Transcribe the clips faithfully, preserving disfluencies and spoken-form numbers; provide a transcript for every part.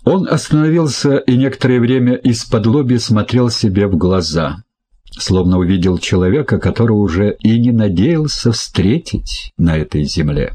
Он остановился и некоторое время исподлобья смотрел себе в глаза, словно увидел человека, которого уже и не надеялся встретить на этой земле.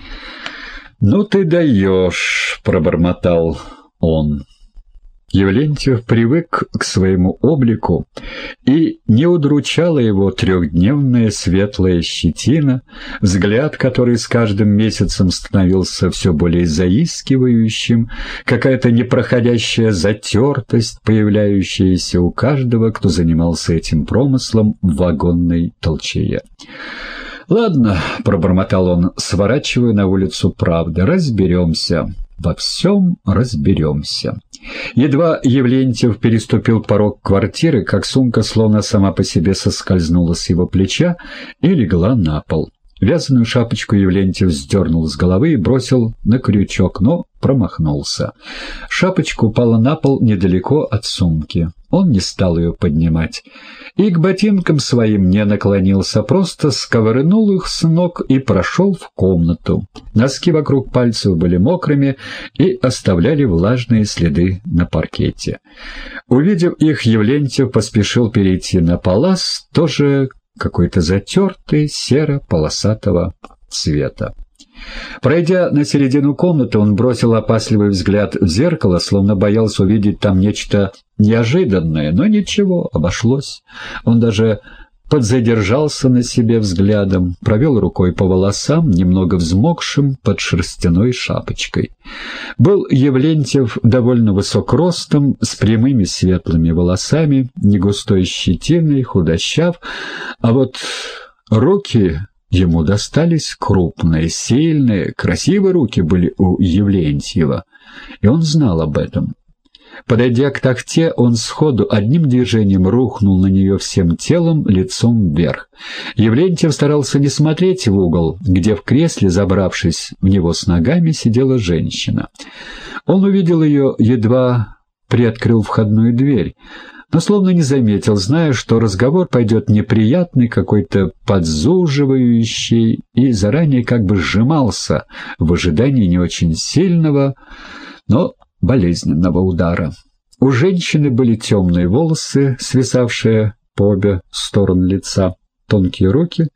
«Ну ты даешь», — пробормотал он. Явлентьев привык к своему облику, и не удручала его трехдневная светлая щетина, взгляд, который с каждым месяцем становился все более заискивающим, какая-то непроходящая затертость, появляющаяся у каждого, кто занимался этим промыслом в вагонной толчее. «Ладно», — пробормотал он, сворачивая на улицу Правды, — «разберемся». Во всем разберемся. Едва Явлентьев переступил порог квартиры, как сумка словно сама по себе соскользнула с его плеча и легла на пол. Вязаную шапочку Явлентьев сдернул с головы и бросил на крючок, но промахнулся. Шапочка упала на пол недалеко от сумки. Он не стал ее поднимать. И к ботинкам своим не наклонился, просто сковырнул их с ног и прошел в комнату. Носки вокруг пальцев были мокрыми и оставляли влажные следы на паркете. Увидев их, Явлентьев поспешил перейти на палас, тоже какой-то затертый, серо-полосатого цвета. Пройдя на середину комнаты, он бросил опасливый взгляд в зеркало, словно боялся увидеть там нечто неожиданное, но ничего, обошлось. Он даже подзадержался на себе взглядом, провел рукой по волосам, немного взмокшим под шерстяной шапочкой. Был Явлентьев довольно высок ростом, с прямыми светлыми волосами, негустой щетиной, худощав, а вот руки ему достались крупные, сильные, красивые руки были у Явлентьева, и он знал об этом. Подойдя к тахте, он сходу одним движением рухнул на нее всем телом, лицом вверх. Явлентьев старался не смотреть в угол, где в кресле, забравшись в него с ногами, сидела женщина. Он увидел ее, едва приоткрыл входную дверь, но словно не заметил, зная, что разговор пойдет неприятный, какой-то подзуживающий, и заранее как бы сжимался в ожидании не очень сильного, но болезненного удара. У женщины были темные волосы, свисавшие по обе стороны лица, тонкие руки,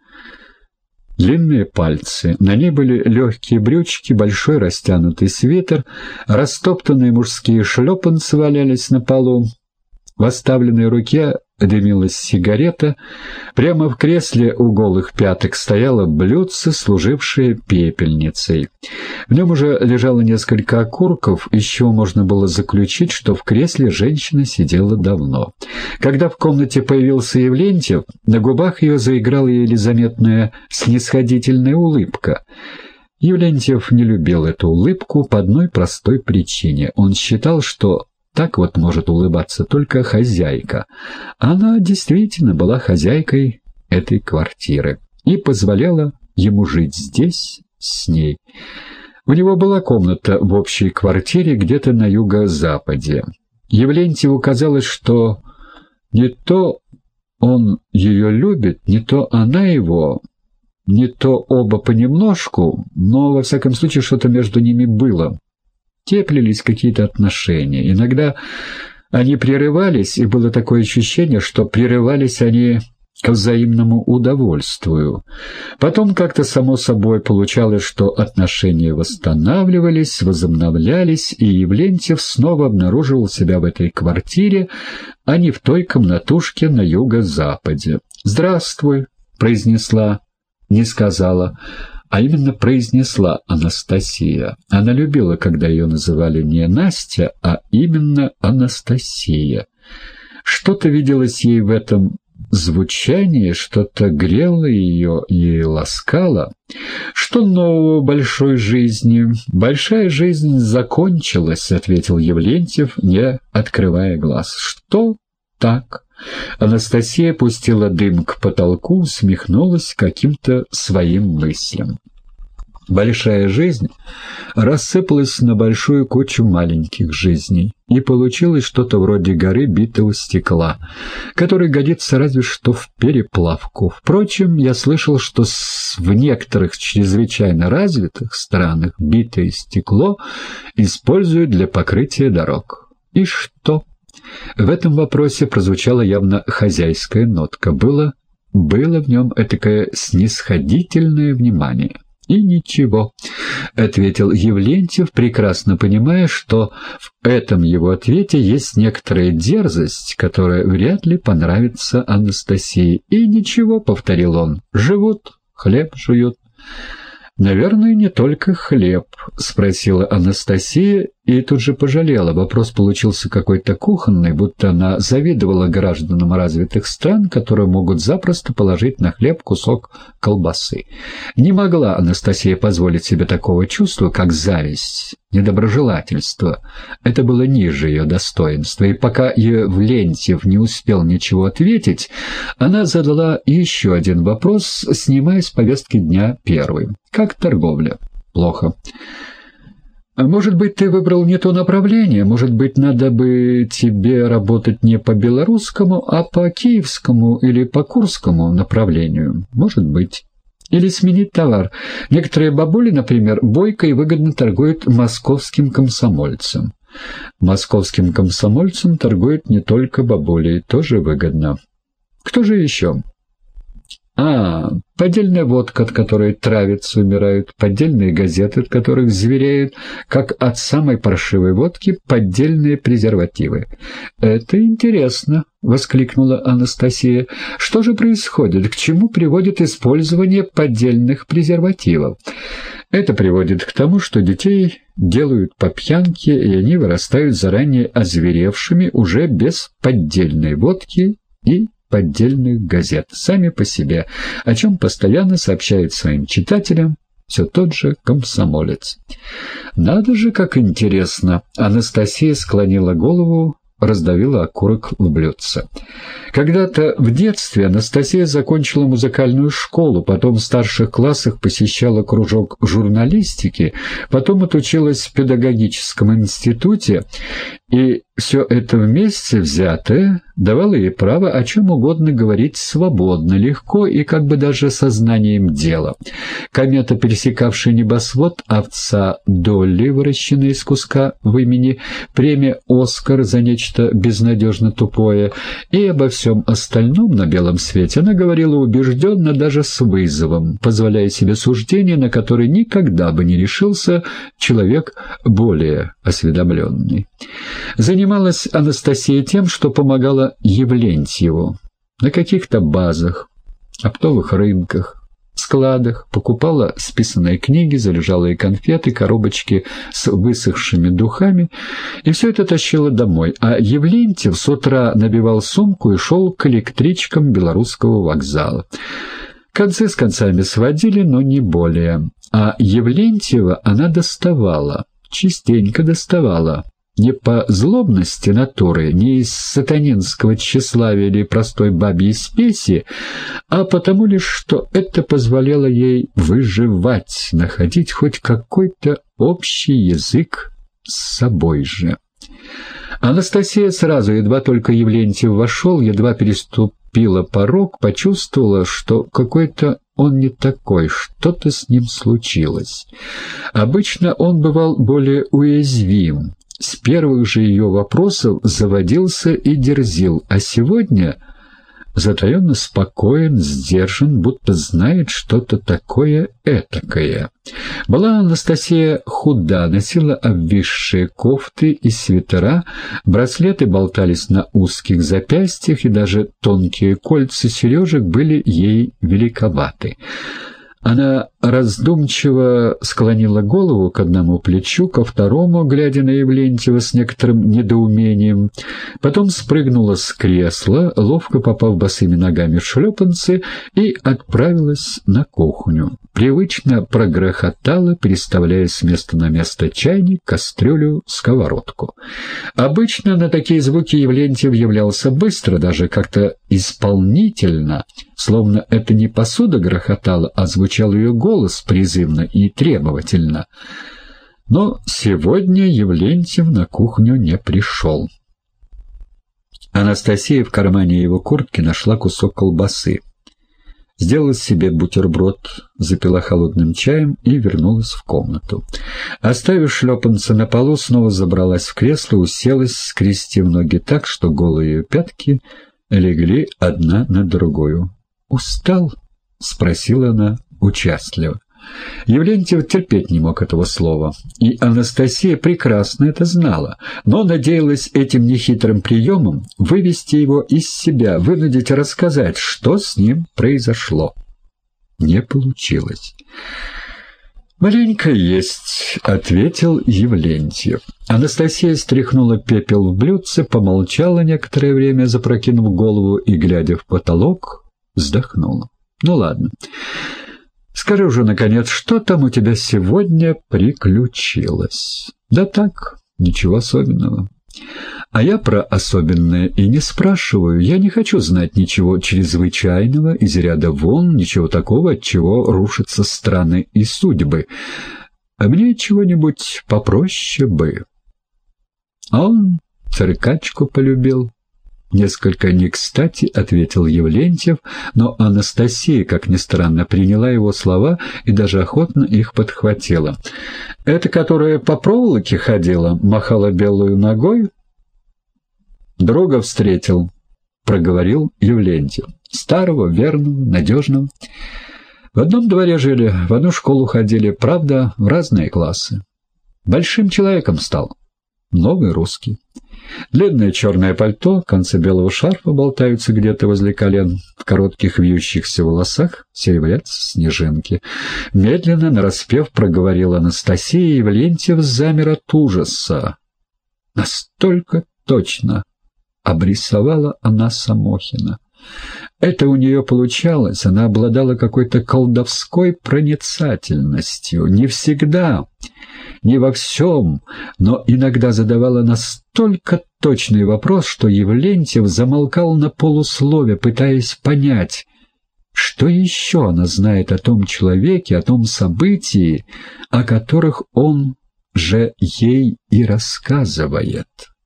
длинные пальцы. На ней были легкие брючки, большой растянутый свитер, растоптанные мужские шлепанцы валялись на полу. В оставленной руке дымилась сигарета. Прямо в кресле у голых пяток стояло блюдце, служившее пепельницей. В нем уже лежало несколько окурков, из чего можно было заключить, что в кресле женщина сидела давно. Когда в комнате появился Явлентьев, на губах ее заиграла еле заметная снисходительная улыбка. Явлентьев не любил эту улыбку по одной простой причине. Он считал, что так вот может улыбаться только хозяйка. Она действительно была хозяйкой этой квартиры и позволяла ему жить здесь с ней. У него была комната в общей квартире где-то на юго-западе. Явлентьеву казалось, что не то он ее любит, не то она его, не то оба понемножку, но во всяком случае что-то между ними было. Теплились какие-то отношения. Иногда они прерывались, и было такое ощущение, что прерывались они к взаимному удовольствию. Потом как-то само собой получалось, что отношения восстанавливались, возобновлялись, и Явлентьев снова обнаруживал себя в этой квартире, а не в той комнатушке на юго-западе. «Здравствуй», — произнесла, не сказала, а именно произнесла Анастасия. Она любила, когда ее называли не Настя, а именно Анастасия. Что-то виделось ей в этом звучании, что-то грело ее и ласкало. «Что нового в большой жизни?» «Большая жизнь закончилась», — ответил Явлентьев, не открывая глаз. «Что так?» Анастасия пустила дым к потолку, усмехнулась каким-то своим мыслям. Большая жизнь рассыпалась на большую кучу маленьких жизней, и получилось что-то вроде горы битого стекла, который годится разве что в переплавку. Впрочем, я слышал, что в некоторых чрезвычайно развитых странах битое стекло используют для покрытия дорог. И что? В этом вопросе прозвучала явно хозяйская нотка. Было, было в нем этакое снисходительное внимание. «И ничего», — ответил Евлентьев, прекрасно понимая, что в этом его ответе есть некоторая дерзость, которая вряд ли понравится Анастасии. «И ничего», — повторил он, — «живут, хлеб жуют». «Наверное, не только хлеб», — спросила Анастасия и тут же пожалела. Вопрос получился какой-то кухонный, будто она завидовала гражданам развитых стран, которые могут запросто положить на хлеб кусок колбасы. Не могла Анастасия позволить себе такого чувства, как зависть, недоброжелательство. Это было ниже ее достоинства, и пока Евлентьев не успел ничего ответить, она задала еще один вопрос, снимая с повестки дня первый. «Как торговля?» «Плохо». «Может быть, ты выбрал не то направление? Может быть, надо бы тебе работать не по белорусскому, а по киевскому или по курскому направлению? Может быть. Или сменить товар. Некоторые бабули, например, бойко и выгодно торгуют московским комсомольцам». «Московским комсомольцам торгуют не только бабули, тоже выгодно». «Кто же еще?» А, поддельная водка, от которой травятся, умирают, поддельные газеты, от которых звереют, как от самой паршивой водки, поддельные презервативы. «Это интересно», — воскликнула Анастасия. «Что же происходит? К чему приводит использование поддельных презервативов?» «Это приводит к тому, что детей делают по пьянке, и они вырастают заранее озверевшими уже без поддельной водки и поддельных газет, сами по себе, о чем постоянно сообщает своим читателям все тот же комсомолец». «Надо же, как интересно!» Анастасия склонила голову, раздавила окурок в блюдце. Когда-то в детстве Анастасия закончила музыкальную школу, потом в старших классах посещала кружок журналистики, потом отучилась в педагогическом институте, и все это вместе взятое давало ей право о чем угодно говорить свободно, легко и как бы даже сознанием дела. Комета, пересекавшая небосвод, овца Долли, выращенная из куска в имени, премия «Оскар» за нечто безнадежно тупое, и обо всем остальном на белом свете она говорила убежденно, даже с вызовом, позволяя себе суждения, на которые никогда бы не решился человек более осведомленный. Занималась Анастасия тем, что помогала Евлентьеву на каких-то базах, оптовых рынках, складах, покупала списанные книги, заряжалые конфеты, коробочки с высохшими духами, и все это тащила домой, а Евлентьев с утра набивал сумку и шел к электричкам Белорусского вокзала. Концы с концами сводили, но не более, а Евлентьева она доставала, частенько доставала. Не по злобности натуры, не из сатанинского тщеславия или простой бабьей спеси, а потому лишь, что это позволяло ей выживать, находить хоть какой-то общий язык с собой же. Анастасия сразу, едва только Евлентьев вошел, едва переступила порог, почувствовала, что какой-то он не такой, что-то с ним случилось. Обычно он бывал более уязвим. С первых же ее вопросов заводился и дерзил, а сегодня затаенно спокоен, сдержан, будто знает что-то такое этакое. Была Анастасия худа, носила обвисшие кофты и свитера, браслеты болтались на узких запястьях, и даже тонкие кольца сережек были ей великоваты. Она раздумчиво склонила голову к одному плечу, ко второму, глядя на Евлентьева с некоторым недоумением. Потом спрыгнула с кресла, ловко попав босыми ногами в шлепанцы, и отправилась на кухню. Привычно прогрохотала, переставляя с места на место чайник, кастрюлю, сковородку. Обычно на такие звуки Евлентьев являлся быстро, даже как-то исполнительно, словно это не посуда грохотала, а звучало звучал ее голос призывно и требовательно. Но сегодня Евлентьев на кухню не пришел. Анастасия в кармане его куртки нашла кусок колбасы. Сделала себе бутерброд, запила холодным чаем и вернулась в комнату. Оставив шлепанца на полу, снова забралась в кресло, уселась, скрестив ноги так, что голые ее пятки легли одна на другую. «Устал?» — спросила она участливо. Евлентьев терпеть не мог этого слова, и Анастасия прекрасно это знала, но надеялась этим нехитрым приемом вывести его из себя, вынудить рассказать, что с ним произошло. Не получилось. «Маленько есть», — ответил Евлентьев. Анастасия стряхнула пепел в блюдце, помолчала некоторое время, запрокинув голову и, глядя в потолок, вздохнула. «Ну ладно. Скажи уже, наконец, что там у тебя сегодня приключилось?» «Да так, ничего особенного». «А я про особенное и не спрашиваю. Я не хочу знать ничего чрезвычайного, из ряда вон, ничего такого, от чего рушатся страны и судьбы. А мне чего-нибудь попроще бы». А он циркачку полюбил. Несколько не кстати ответил Евлентьев, но Анастасия, как ни странно, приняла его слова и даже охотно их подхватила. «Это которая по проволоке ходила, махала белую ногой?» «Друга встретил», — проговорил Евлентьев. «Старого, верного, надежного. В одном дворе жили, в одну школу ходили, правда, в разные классы. Большим человеком стал, новый русский. Длинное черное пальто, концы белого шарфа болтаются где-то возле колен, в коротких вьющихся волосах серебрятся снежинки». Медленно, нараспев, проговорила Анастасия, и Евлентьев замер от ужаса. Настолько точно обрисовала она Самохина. Это у нее получалось, она обладала какой-то колдовской проницательностью. Не всегда, не во всем, но иногда задавала настолько точный вопрос, что Евлентьев замолкал на полуслове, пытаясь понять, что еще она знает о том человеке, о том событии, о которых он же ей и рассказывает.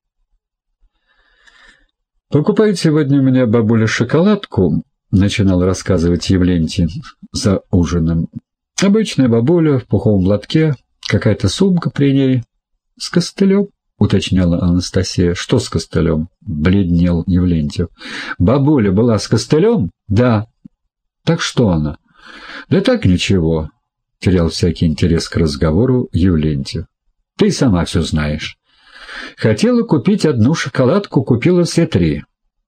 «Покупает сегодня у меня бабуля шоколадку», — начинал рассказывать Евлентий за ужином. «Обычная бабуля в пуховом платке, какая-то сумка при ней. С костылем», — уточняла Анастасия. «Что с костылем?» — бледнел Евлентьев. «Бабуля была с костылем?» «Да». «Так что она?» «Да так ничего», — терял всякий интерес к разговору Евлентьев. «Ты сама все знаешь. Хотела купить одну шоколадку, купила все три».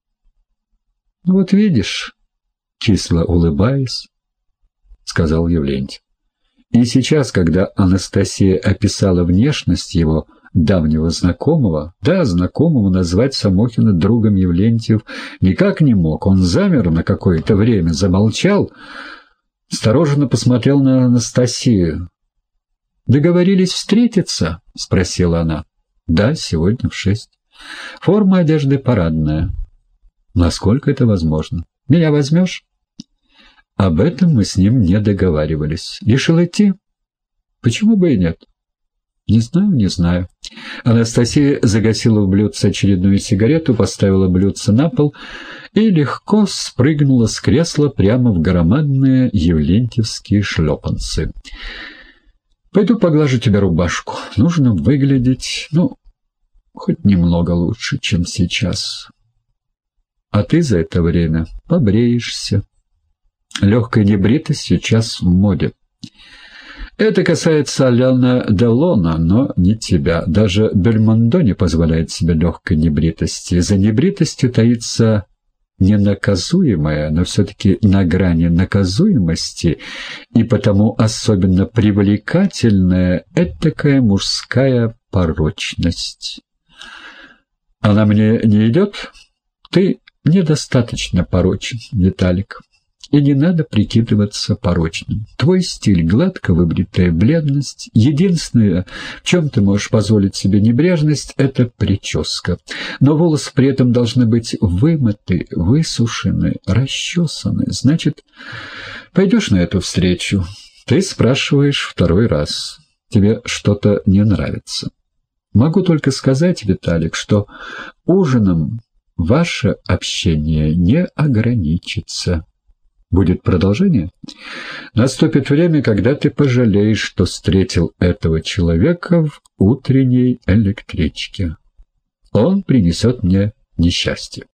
«Ну вот видишь», — кисло улыбаясь, сказал Евлентьев. И сейчас, когда Анастасия описала внешность его давнего знакомого, да, знакомого назвать Самохина другом Евлентьев никак не мог. Он замер на какое-то время, замолчал, осторожно посмотрел на Анастасию. «Договорились встретиться?» — спросила она. «Да, сегодня в шесть. Форма одежды парадная. Насколько это возможно? Меня возьмешь?» Об этом мы с ним не договаривались. Решил идти? Почему бы и нет? Не знаю, не знаю. Анастасия загасила в блюдце очередную сигарету, поставила блюдце на пол и легко спрыгнула с кресла прямо в громадные евлентьевские шлепанцы. «Пойду поглажу тебе рубашку. Нужно выглядеть, ну, хоть немного лучше, чем сейчас. А ты за это время побреешься. Легкая небритость сейчас в моде. Это касается Аляна Делона, но не тебя. Даже Бельмондо не позволяет себе легкой небритости. За небритостью таится ненаказуемое, но все-таки на грани наказуемости, и потому особенно привлекательная этакая мужская порочность. Она мне не идет? Ты недостаточно порочен, Виталик. И не надо прикидываться порочным. Твой стиль — гладко выбритая бледность. Единственное, в чем ты можешь позволить себе небрежность, — это прическа. Но волосы при этом должны быть вымыты, высушены, расчесаны. Значит, пойдешь на эту встречу. Ты спрашиваешь второй раз. Тебе что-то не нравится. Могу только сказать, Виталик, что ужином ваше общение не ограничится. Будет продолжение? Наступит время, когда ты пожалеешь, что встретил этого человека в утренней электричке. Он принесет мне несчастье.